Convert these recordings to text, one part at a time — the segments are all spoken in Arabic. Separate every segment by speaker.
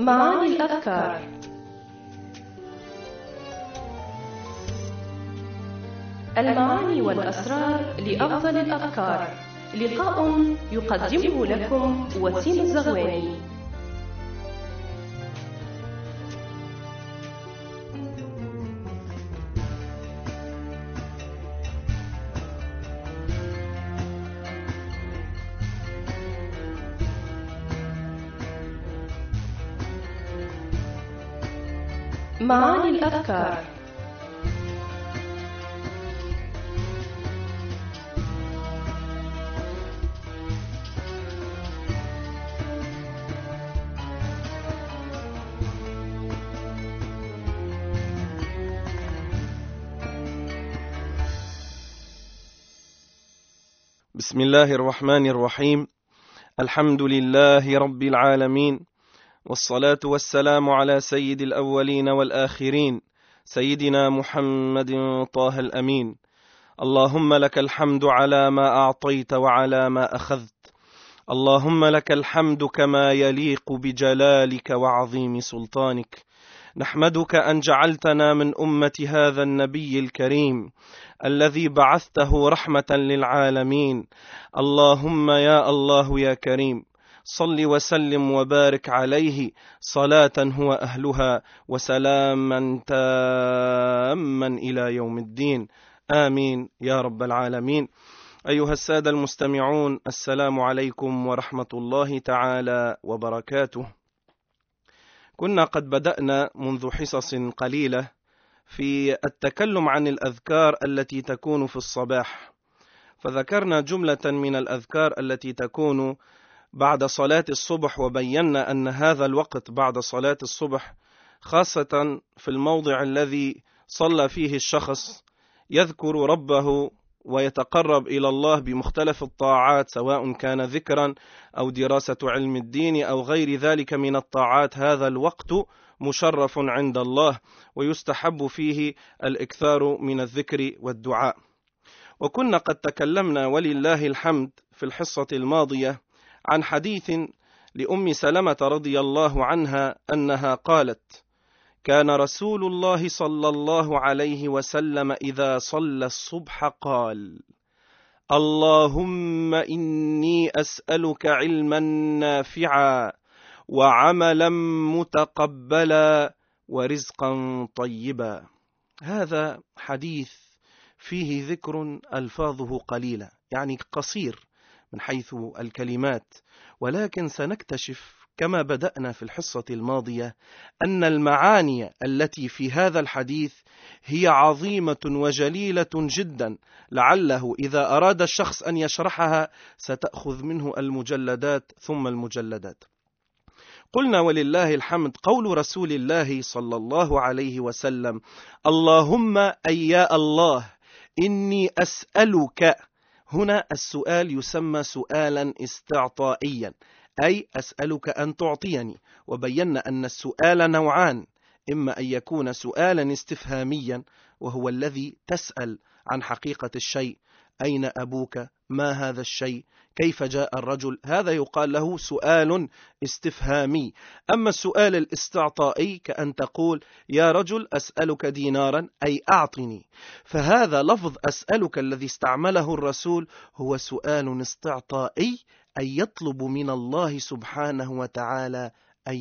Speaker 1: معاني الأذكار. المعاني والأسرار لأفضل الأذكار. لقاء يقدمه لكم وسيم الزغواني. معاني الأذكار.
Speaker 2: بسم الله الرحمن الرحيم. الحمد لله رب العالمين، والصلاة والسلام على سيد الأولين والآخرين، سيدنا محمد طه الأمين. اللهم لك الحمد على ما أعطيت وعلى ما أخذت، اللهم لك الحمد كما يليق بجلالك وعظيم سلطانك. نحمدك أن جعلتنا من أمة هذا النبي الكريم الذي بعثته رحمة للعالمين. اللهم يا الله يا كريم، صل وسلم وبارك عليه صلاة هو أهلها وسلاما تاما إلى يوم الدين، آمين يا رب العالمين. أيها السادة المستمعون، السلام عليكم ورحمة الله تعالى وبركاته. كنا قد بدأنا منذ حصص قليلة في التكلم عن الأذكار التي تكون في الصباح، فذكرنا جملة من الأذكار التي تكون بعد صلاة الصبح، وبينا أن هذا الوقت بعد صلاة الصبح خاصة في الموضع الذي صلى فيه الشخص يذكر ربه ويتقرب إلى الله بمختلف الطاعات، سواء كان ذكرا أو دراسة علم الدين أو غير ذلك من الطاعات. هذا الوقت مشرف عند الله ويستحب فيه الإكثار من الذكر والدعاء. وكنا قد تكلمنا ولله الحمد في الحصة الماضية عن حديث لأم سلمة رضي الله عنها أنها قالت: كان رسول الله صلى الله عليه وسلم إذا صلى الصبح قال: اللهم إني أسألك علما نافعا وعملا متقبلا ورزقا طيبا. هذا حديث فيه ذكر ألفاظه قليلة، يعني قصير من حيث الكلمات، ولكن سنكتشف كما بدأنا في الحصة الماضية أن المعاني التي في هذا الحديث هي عظيمة وجليلة جدا، لعله إذا أراد الشخص أن يشرحها ستأخذ منه المجلدات ثم المجلدات. قلنا ولله الحمد قول رسول الله صلى الله عليه وسلم: اللهم أي يا الله إني أسألك. هنا السؤال يسمى سؤالا استعطائيا، أي أسألك أن تعطيني. وبينا أن السؤال نوعان: إما أن يكون سؤالا استفهاميا وهو الذي تسأل عن حقيقة الشيء، أين أبوك؟ ما هذا الشيء؟ كيف جاء الرجل؟ هذا يقال له سؤال استفهامي. أما السؤال الاستعطائي كأن تقول: يا رجل أسألك دينارا، أي أعطني. فهذا لفظ أسألك الذي استعمله الرسول هو سؤال استعطائي، أي يطلب من الله سبحانه وتعالى أن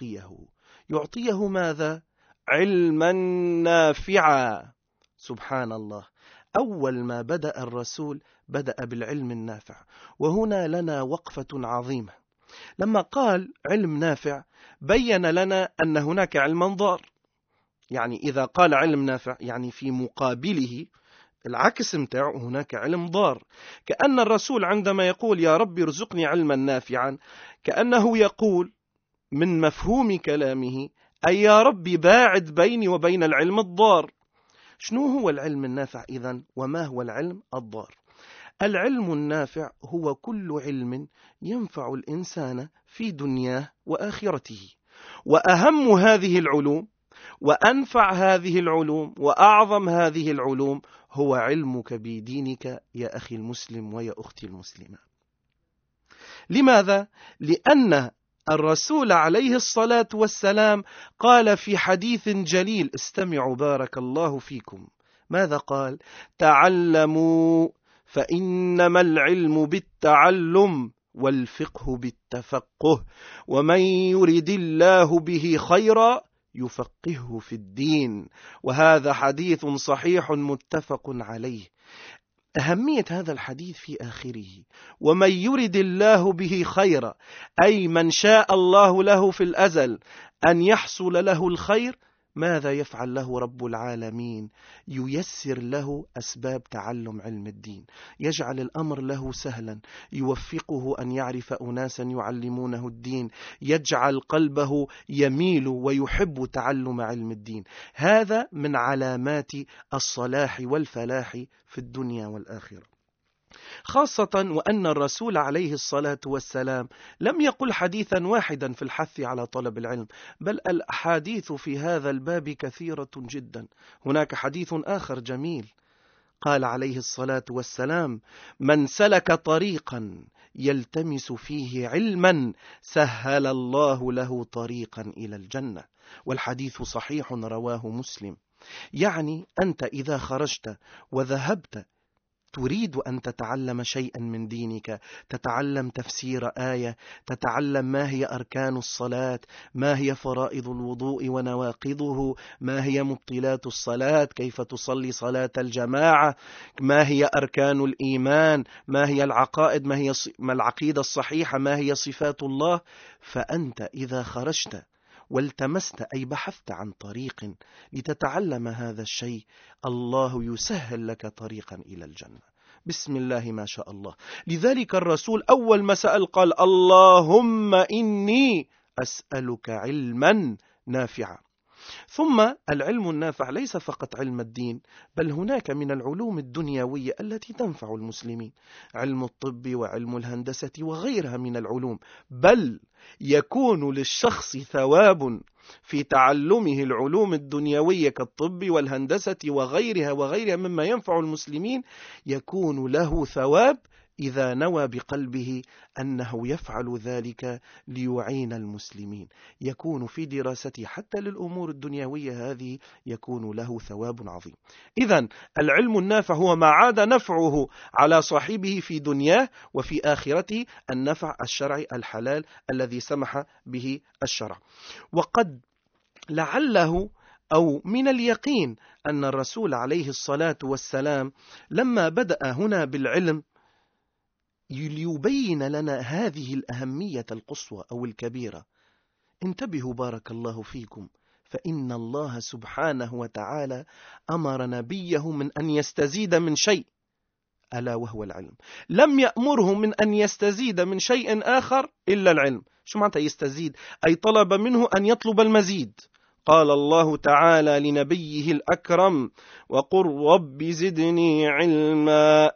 Speaker 2: يعطيه ماذا؟ علما نافعا. سبحان الله، أول ما بدأ الرسول بدأ بالعلم النافع. وهنا لنا وقفة عظيمة. لما قال علم نافع بين لنا أن هناك علما ضار، يعني إذا قال علم نافع يعني في مقابله العكس متاعه هناك علم ضار. كأن الرسول عندما يقول يا رب ارزقني علما نافعا كأنه يقول من مفهوم كلامه أي يا رب باعد بيني وبين العلم الضار. شنو هو العلم النافع إذن؟ وما هو العلم الضار؟ العلم النافع هو كل علم ينفع الإنسان في دنياه وآخرته، وأهم هذه العلوم وأنفع هذه العلوم وأعظم هذه العلوم هو علمك بدينك يا أخي المسلم ويا أختي المسلمة. لماذا؟ لأن الرسول عليه الصلاة والسلام قال في حديث جليل، استمعوا بارك الله فيكم، ماذا قال؟ تعلموا فإنما العلم بالتعلم والفقه بالتفقه، ومن يرد الله به خيرا يفقهه في الدين. وهذا حديث صحيح متفق عليه. أهمية هذا الحديث في آخره، ومن يرد الله به خيرا، أي من شاء الله له في الأزل أن يحصل له الخير، ماذا يفعل له رب العالمين؟ ييسر له أسباب تعلم علم الدين، يجعل الأمر له سهلا، يوفقه أن يعرف أناسا يعلمونه الدين، يجعل قلبه يميل ويحب تعلم علم الدين. هذا من علامات الصلاح والفلاح في الدنيا والآخرة، خاصة وأن الرسول عليه الصلاة والسلام لم يقل حديثا واحدا في الحث على طلب العلم، بل الأحاديث في هذا الباب كثيرة جدا. هناك حديث آخر جميل، قال عليه الصلاة والسلام: من سلك طريقا يلتمس فيه علما سهل الله له طريقا إلى الجنة. والحديث صحيح رواه مسلم. يعني أنت إذا خرجت وذهبت تريد أن تتعلم شيئا من دينك، تتعلم تفسير آية، تتعلم ما هي أركان الصلاة، ما هي فرائض الوضوء ونواقضه، ما هي مبطلات الصلاة، كيف تصلي صلاة الجماعة، ما هي أركان الإيمان، ما هي العقائد، ما العقيدة الصحيحة، ما هي صفات الله. فأنت إذا خرجت والتمست أي بحثت عن طريق لتتعلم هذا الشيء، الله يسهل لك طريقا إلى الجنة. بسم الله ما شاء الله. لذلك الرسول أول ما سأل قال: اللهم إني أسألك علما نافعا. ثم العلم النافع ليس فقط علم الدين، بل هناك من العلوم الدنيوية التي تنفع المسلمين، علم الطب وعلم الهندسة وغيرها من العلوم، بل يكون للشخص ثواب في تعلمه العلوم الدنيوية كالطب والهندسة وغيرها مما ينفع المسلمين، يكون له ثواب إذا نوى بقلبه أنه يفعل ذلك ليعين المسلمين، يكون في دراسته حتى للأمور الدنيوية هذه يكون له ثواب عظيم. إذن العلم النافع هو ما عاد نفعه على صاحبه في دنياه وفي آخرته، النفع الشرعي الحلال الذي سمح به الشرع. وقد لعله أو من اليقين أن الرسول عليه الصلاة والسلام لما بدأ هنا بالعلم ليبين لنا هذه الأهمية القصوى أو الكبيرة. انتبهوا بارك الله فيكم، فإن الله سبحانه وتعالى أمر نبيه من أن يستزيد من شيء، ألا وهو العلم. لم يأمره من أن يستزيد من شيء آخر إلا العلم. شو معنى يستزيد؟ أي طلب منه أن يطلب المزيد. قال الله تعالى لنبيه الأكرم: وقل رب زدني علما.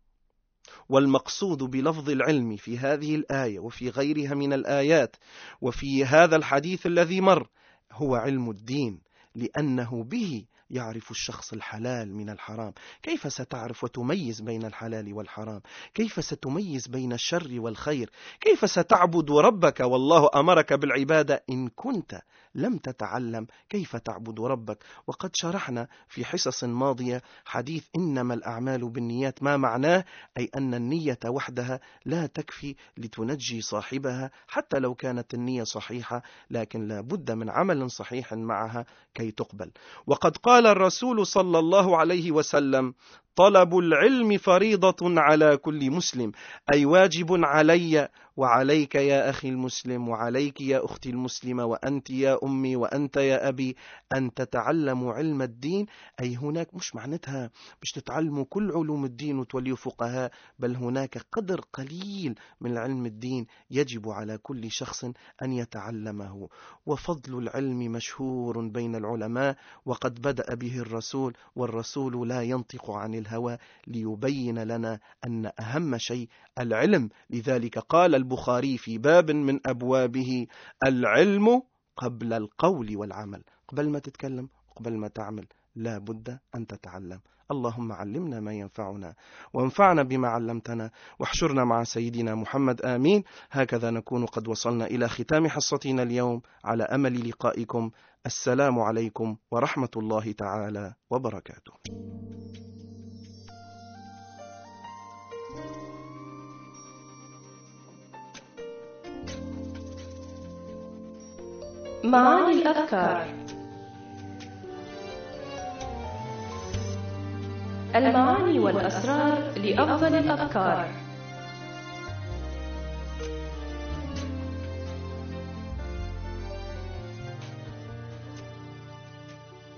Speaker 2: والمقصود بلفظ العلم في هذه الآية وفي غيرها من الآيات وفي هذا الحديث الذي مر هو علم الدين، لأنه به يعرف الشخص الحلال من الحرام. كيف ستعرف وتميز بين الحلال والحرام؟ كيف ستميز بين الشر والخير؟ كيف ستعبد ربك والله أمرك بالعبادة إن كنت لم تتعلم كيف تعبد ربك؟ وقد شرحنا في حصص ماضية حديث إنما الأعمال بالنيات، ما معناه؟ أي أن النية وحدها لا تكفي لتنجي صاحبها حتى لو كانت النية صحيحة، لكن لا بد من عمل صحيح معها كي تقبل. وقد قال الرسول صلى الله عليه وسلم: طلب العلم فريضة على كل مسلم، أي واجب علي وعليك يا أخي المسلم وعليك يا أختي المسلمة وأنت يا أمي وأنت يا أبي أن تتعلموا علم الدين. أي هناك مش معناتها مش تتعلموا كل علوم الدين وتوليوا فقهاء، بل هناك قدر قليل من علم الدين يجب على كل شخص أن يتعلمه. وفضل العلم مشهور بين العلماء، وقد بدأ به الرسول، والرسول لا ينطق عن الهوى، ليبين لنا أن أهم شيء العلم. لذلك قال البخاري في باب من أبوابه: العلم قبل القول والعمل. قبل ما تتكلم، قبل ما تعمل، لا بد أن تتعلم. اللهم علمنا ما ينفعنا وانفعنا بما علمتنا واحشرنا مع سيدنا محمد آمين. هكذا نكون قد وصلنا إلى ختام حصتنا اليوم، على أمل لقائكم. السلام عليكم ورحمة الله تعالى وبركاته.
Speaker 1: معاني الأذكار. المعاني والأسرار لأفضل الأذكار.